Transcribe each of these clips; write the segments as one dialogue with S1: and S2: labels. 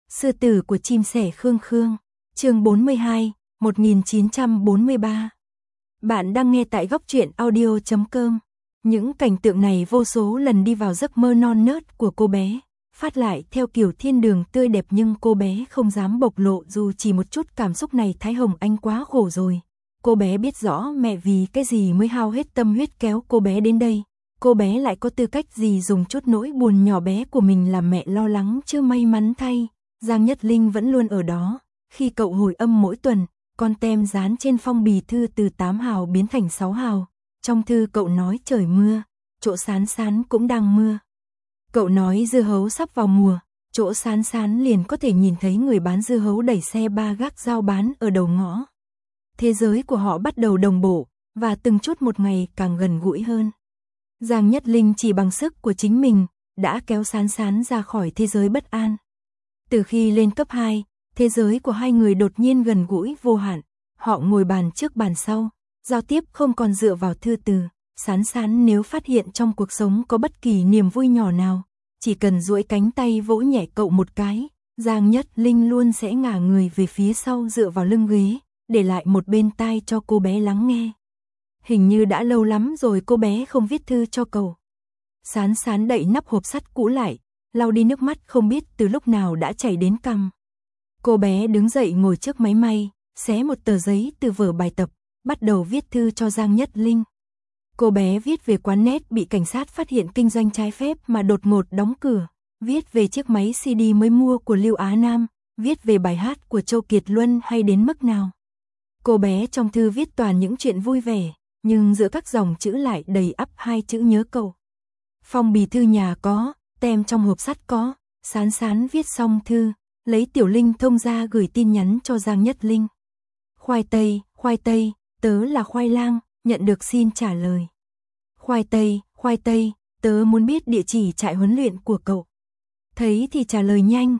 S1: Sư tử của chim sẻ Khương Khương, chương 42, 1943. Bạn đang nghe tại góc truyện audio.com. Những cảnh tượng này vô số lần đi vào giấc mơ non nớt của cô bé, phát lại theo kiểu thiên đường tươi đẹp, nhưng cô bé không dám bộc lộ dù chỉ một chút cảm xúc này. Thái Hồng Anh quá khổ rồi. Cô bé biết rõ mẹ vì cái gì mới hao hết tâm huyết kéo cô bé đến đây. Cô bé lại có tư cách gì dùng chút nỗi buồn nhỏ bé của mình làm mẹ lo lắng chứ. May mắn thay, Giang Nhất Linh vẫn luôn ở đó. Khi cậu hồi âm mỗi tuần, con tem dán trên phong bì thư từ 8 hào biến thành 6 hào. Trong thư cậu nói trời mưa, chỗ Sán Sán cũng đang mưa. Cậu nói dưa hấu sắp vào mùa, chỗ Sán Sán liền có thể nhìn thấy người bán dưa hấu đẩy xe ba gác giao bán ở đầu ngõ. Thế giới của họ bắt đầu đồng bộ, và từng chút một ngày càng gần gũi hơn. Giang Nhất Linh chỉ bằng sức của chính mình, đã kéo Sán Sán ra khỏi thế giới bất an. Từ khi lên cấp 2, thế giới của hai người đột nhiên gần gũi vô hạn. Họ ngồi bàn trước bàn sau, giao tiếp không còn dựa vào thư từ. Sán Sán nếu phát hiện trong cuộc sống có bất kỳ niềm vui nhỏ nào, chỉ cần duỗi cánh tay vỗ nhẹ cậu một cái, Giang Nhất Linh luôn sẽ ngả người về phía sau dựa vào lưng ghế, để lại một bên tai cho cô bé lắng nghe. Hình như đã lâu lắm rồi cô bé không viết thư cho cậu. Sán Sán đậy nắp hộp sắt cũ lại, lau đi nước mắt không biết từ lúc nào đã chảy đến cằm. Cô bé đứng dậy ngồi trước máy may, xé một tờ giấy từ vở bài tập, bắt đầu viết thư cho Giang Nhất Linh. Cô bé viết về quán net bị cảnh sát phát hiện kinh doanh trái phép mà đột ngột đóng cửa, viết về chiếc máy CD mới mua của Lưu Á Nam, viết về bài hát của Châu Kiệt Luân hay đến mức nào. Cô bé trong thư viết toàn những chuyện vui vẻ, nhưng giữa các dòng chữ lại đầy ắp hai chữ nhớ cậu. Phong bì thư nhà có, tem trong hộp sắt có. Sán Sán viết xong thư, lấy tiểu linh thông ra gửi tin nhắn cho Giang Nhất Linh. Khoai tây, tớ là khoai lang, nhận được xin trả lời. Khoai tây, tớ muốn biết địa chỉ trại huấn luyện của cậu. Thấy thì trả lời nhanh.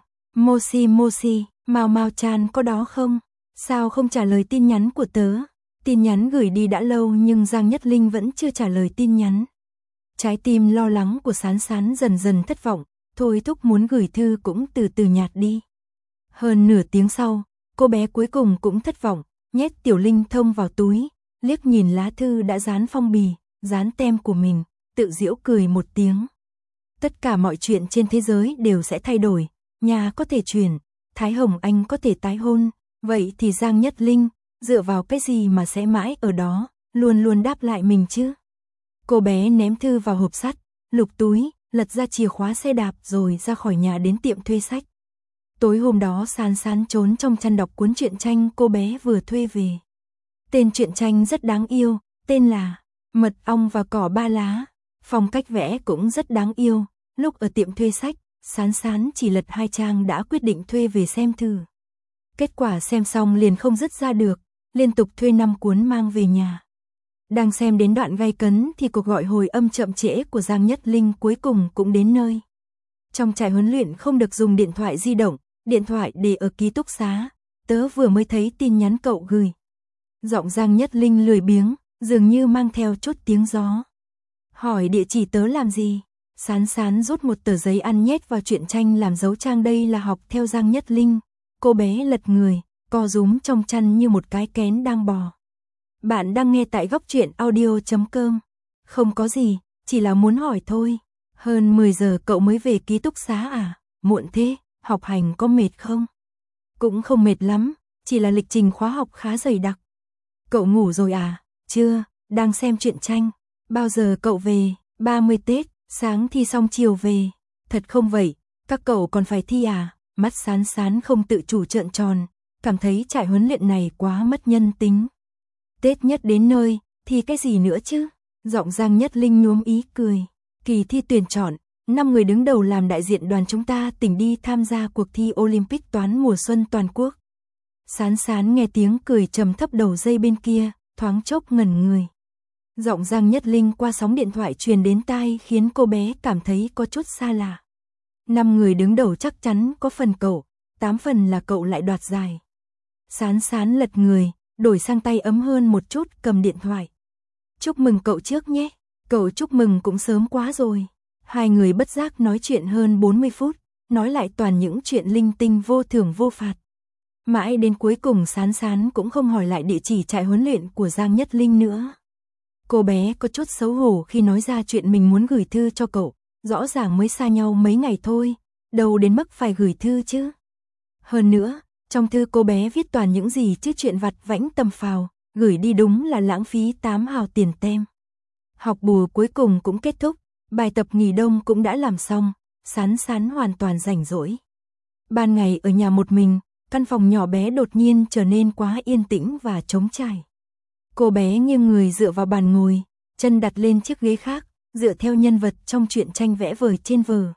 S1: Moshi, Mao Chan có đó không? Sao không trả lời tin nhắn của tớ? Tin nhắn gửi đi đã lâu nhưng Giang Nhất Linh vẫn chưa trả lời tin nhắn. Trái tim lo lắng của Sán Sán dần dần thất vọng, thôi thúc muốn gửi thư cũng từ từ nhạt đi. Hơn nửa tiếng sau, cô bé cuối cùng cũng thất vọng, nhét tiểu linh thông vào túi, liếc nhìn lá thư đã dán phong bì, dán tem của mình, tự giễu cười một tiếng. Tất cả mọi chuyện trên thế giới đều sẽ thay đổi, nhà có thể chuyển, Thái Hồng Anh có thể tái hôn, vậy thì Giang Nhất Linh, dựa vào cái gì mà sẽ mãi ở đó, luôn luôn đáp lại mình chứ? Cô bé ném thư vào hộp sắt, lục túi, lật ra chìa khóa xe đạp rồi ra khỏi nhà đến tiệm thuê sách. Tối hôm đó Sán Sán trốn trong chăn đọc cuốn truyện tranh cô bé vừa thuê về. Tên truyện tranh rất đáng yêu, tên là Mật ong và cỏ ba lá. Phong cách vẽ cũng rất đáng yêu. Lúc ở tiệm thuê sách, Sán Sán chỉ lật 2 trang đã quyết định thuê về xem thử. Kết quả xem xong liền không dứt ra được, liên tục thuê 5 cuốn mang về nhà. Đang xem đến đoạn gay cấn thì cuộc gọi hồi âm chậm trễ của Giang Nhất Linh cuối cùng cũng đến nơi. Trong trại huấn luyện không được dùng điện thoại di động, điện thoại để ở ký túc xá. Tớ vừa mới thấy tin nhắn cậu gửi. Giọng Giang Nhất Linh lười biếng, dường như mang theo chút tiếng gió. Hỏi địa chỉ tớ làm gì? Sán Sán rút một tờ giấy ăn nhét vào truyện tranh làm dấu trang. Đây là học theo Giang Nhất Linh. Cô bé lật người, co rúm trong chăn như một cái kén đang bò. Bạn đang nghe tại góc truyện audio.com. Không có gì, chỉ là muốn hỏi thôi. Hơn 10 giờ cậu mới về ký túc xá à? Muộn thế, học hành có mệt không? Cũng không mệt lắm, chỉ là lịch trình khóa học khá dày đặc. Cậu ngủ rồi à? Chưa, đang xem truyện tranh. Bao giờ cậu về? 30 Tết, sáng thi xong chiều về. Thật không vậy, các cậu còn phải thi à? Mắt Sán Sán không tự chủ trợn tròn, cảm thấy trại huấn luyện này quá mất nhân tính. Tết nhất đến nơi, thì cái gì nữa chứ? Giọng Giang Nhất Linh nhuốm ý cười. Kỳ thi tuyển chọn, 5 người đứng đầu làm đại diện đoàn chúng ta tỉnh đi tham gia cuộc thi Olympic toán mùa xuân toàn quốc. Sán Sán nghe tiếng cười trầm thấp đầu dây bên kia, thoáng chốc ngẩn người. Giọng Giang Nhất Linh qua sóng điện thoại truyền đến tai khiến cô bé cảm thấy có chút xa lạ. 5 người đứng đầu chắc chắn có phần cậu, 8 phần là cậu lại đoạt giải. Sán Sán lật người, đổi sang tay ấm hơn một chút cầm điện thoại. Chúc mừng cậu trước nhé. Cậu chúc mừng cũng sớm quá rồi. Hai người bất giác nói chuyện hơn 40 phút. nói lại toàn những chuyện linh tinh vô thưởng vô phạt. Mãi đến cuối cùng Sán Sán cũng không hỏi lại địa chỉ trại huấn luyện của Giang Nhất Linh nữa. Cô bé có chút xấu hổ khi nói ra chuyện mình muốn gửi thư cho cậu, rõ ràng mới xa nhau mấy ngày thôi, đâu đến mức phải gửi thư chứ. Hơn nữa, trong thư cô bé viết toàn những gì chứ chuyện vặt vãnh tầm phào, gửi đi đúng là lãng phí 8 hào tiền tem. Học bù cuối cùng cũng kết thúc, bài tập nghỉ đông cũng đã làm xong, Sán Sán hoàn toàn rảnh rỗi. Ban ngày ở nhà một mình, căn phòng nhỏ bé đột nhiên trở nên quá yên tĩnh và trống trải. Cô bé nghiêng người dựa vào bàn ngồi, chân đặt lên chiếc ghế khác, dựa theo nhân vật trong truyện tranh vẽ vời trên vở.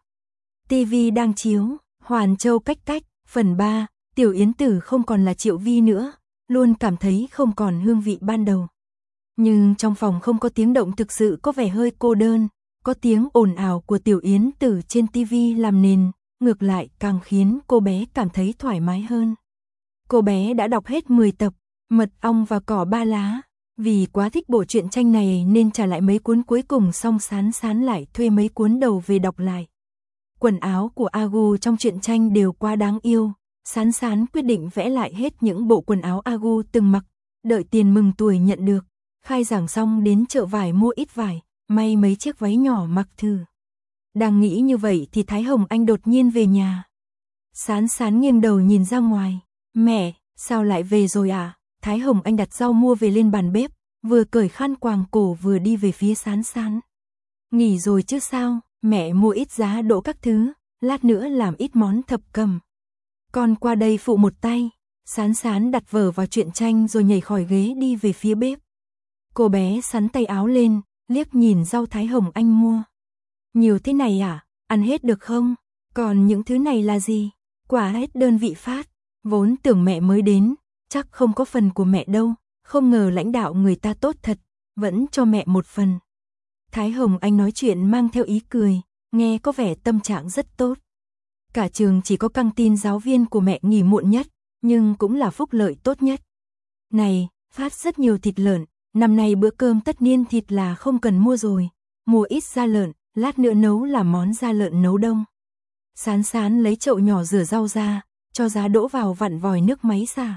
S1: TV đang chiếu, Hoàn Châu cách cách, phần 3, Tiểu Yến Tử không còn là Triệu Vi nữa, luôn cảm thấy không còn hương vị ban đầu. Nhưng trong phòng không có tiếng động thực sự có vẻ hơi cô đơn, có tiếng ồn ào của Tiểu Yến Tử trên TV làm nền, ngược lại càng khiến cô bé cảm thấy thoải mái hơn. Cô bé đã đọc hết 10 tập, Mật ong và cỏ ba lá, vì quá thích bộ truyện tranh này nên trả lại mấy cuốn cuối cùng xong Sán Sán lại thuê mấy cuốn đầu về đọc lại. Quần áo của Agu trong truyện tranh đều quá đáng yêu, Sán Sán quyết định vẽ lại hết những bộ quần áo Agu từng mặc, đợi tiền mừng tuổi nhận được, khai giảng xong đến chợ vải mua ít vải, may mấy chiếc váy nhỏ mặc thử. Đang nghĩ như vậy thì Thái Hồng Anh đột nhiên về nhà. Sán Sán nghiêng đầu nhìn ra ngoài, mẹ, sao lại về rồi à? Thái Hồng Anh đặt rau mua về lên bàn bếp, vừa cởi khăn quàng cổ vừa đi về phía Sán Sán. Nghỉ rồi chứ sao, mẹ mua ít giá đỗ các thứ, lát nữa làm ít món thập cẩm. Con qua đây phụ một tay. Sán Sán đặt vở vào truyện tranh rồi nhảy khỏi ghế đi về phía bếp. Cô bé sắn tay áo lên, liếc nhìn rau Thái Hồng Anh mua. Nhiều thế này à, ăn hết được không? Còn những thứ này là gì? Quả hết đơn vị phát, vốn tưởng mẹ mới đến, chắc không có phần của mẹ đâu, không ngờ lãnh đạo người ta tốt thật, vẫn cho mẹ một phần. Thái Hồng Anh nói chuyện mang theo ý cười, nghe có vẻ tâm trạng rất tốt. Cả trường chỉ có căng tin giáo viên của mẹ nghỉ muộn nhất, nhưng cũng là phúc lợi tốt nhất. Này, phát rất nhiều thịt lợn, năm nay bữa cơm tất niên thịt là không cần mua rồi, mua ít da lợn, lát nữa nấu là món da lợn nấu đông. Sán Sán lấy chậu nhỏ rửa rau ra, cho giá đỗ vào vặn vòi nước máy xả.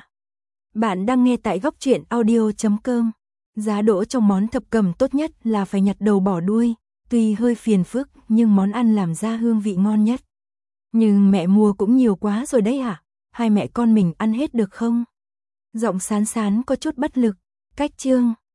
S1: Bạn đang nghe tại góc truyện audio.com. Giá đỗ trong món thập cẩm tốt nhất là phải nhặt đầu bỏ đuôi, tuy hơi phiền phức nhưng món ăn làm ra hương vị ngon nhất. Nhưng mẹ mua cũng nhiều quá rồi đấy hả? Hai mẹ con mình ăn hết được không? Giọng Sán Sán có chút bất lực. Cách chương,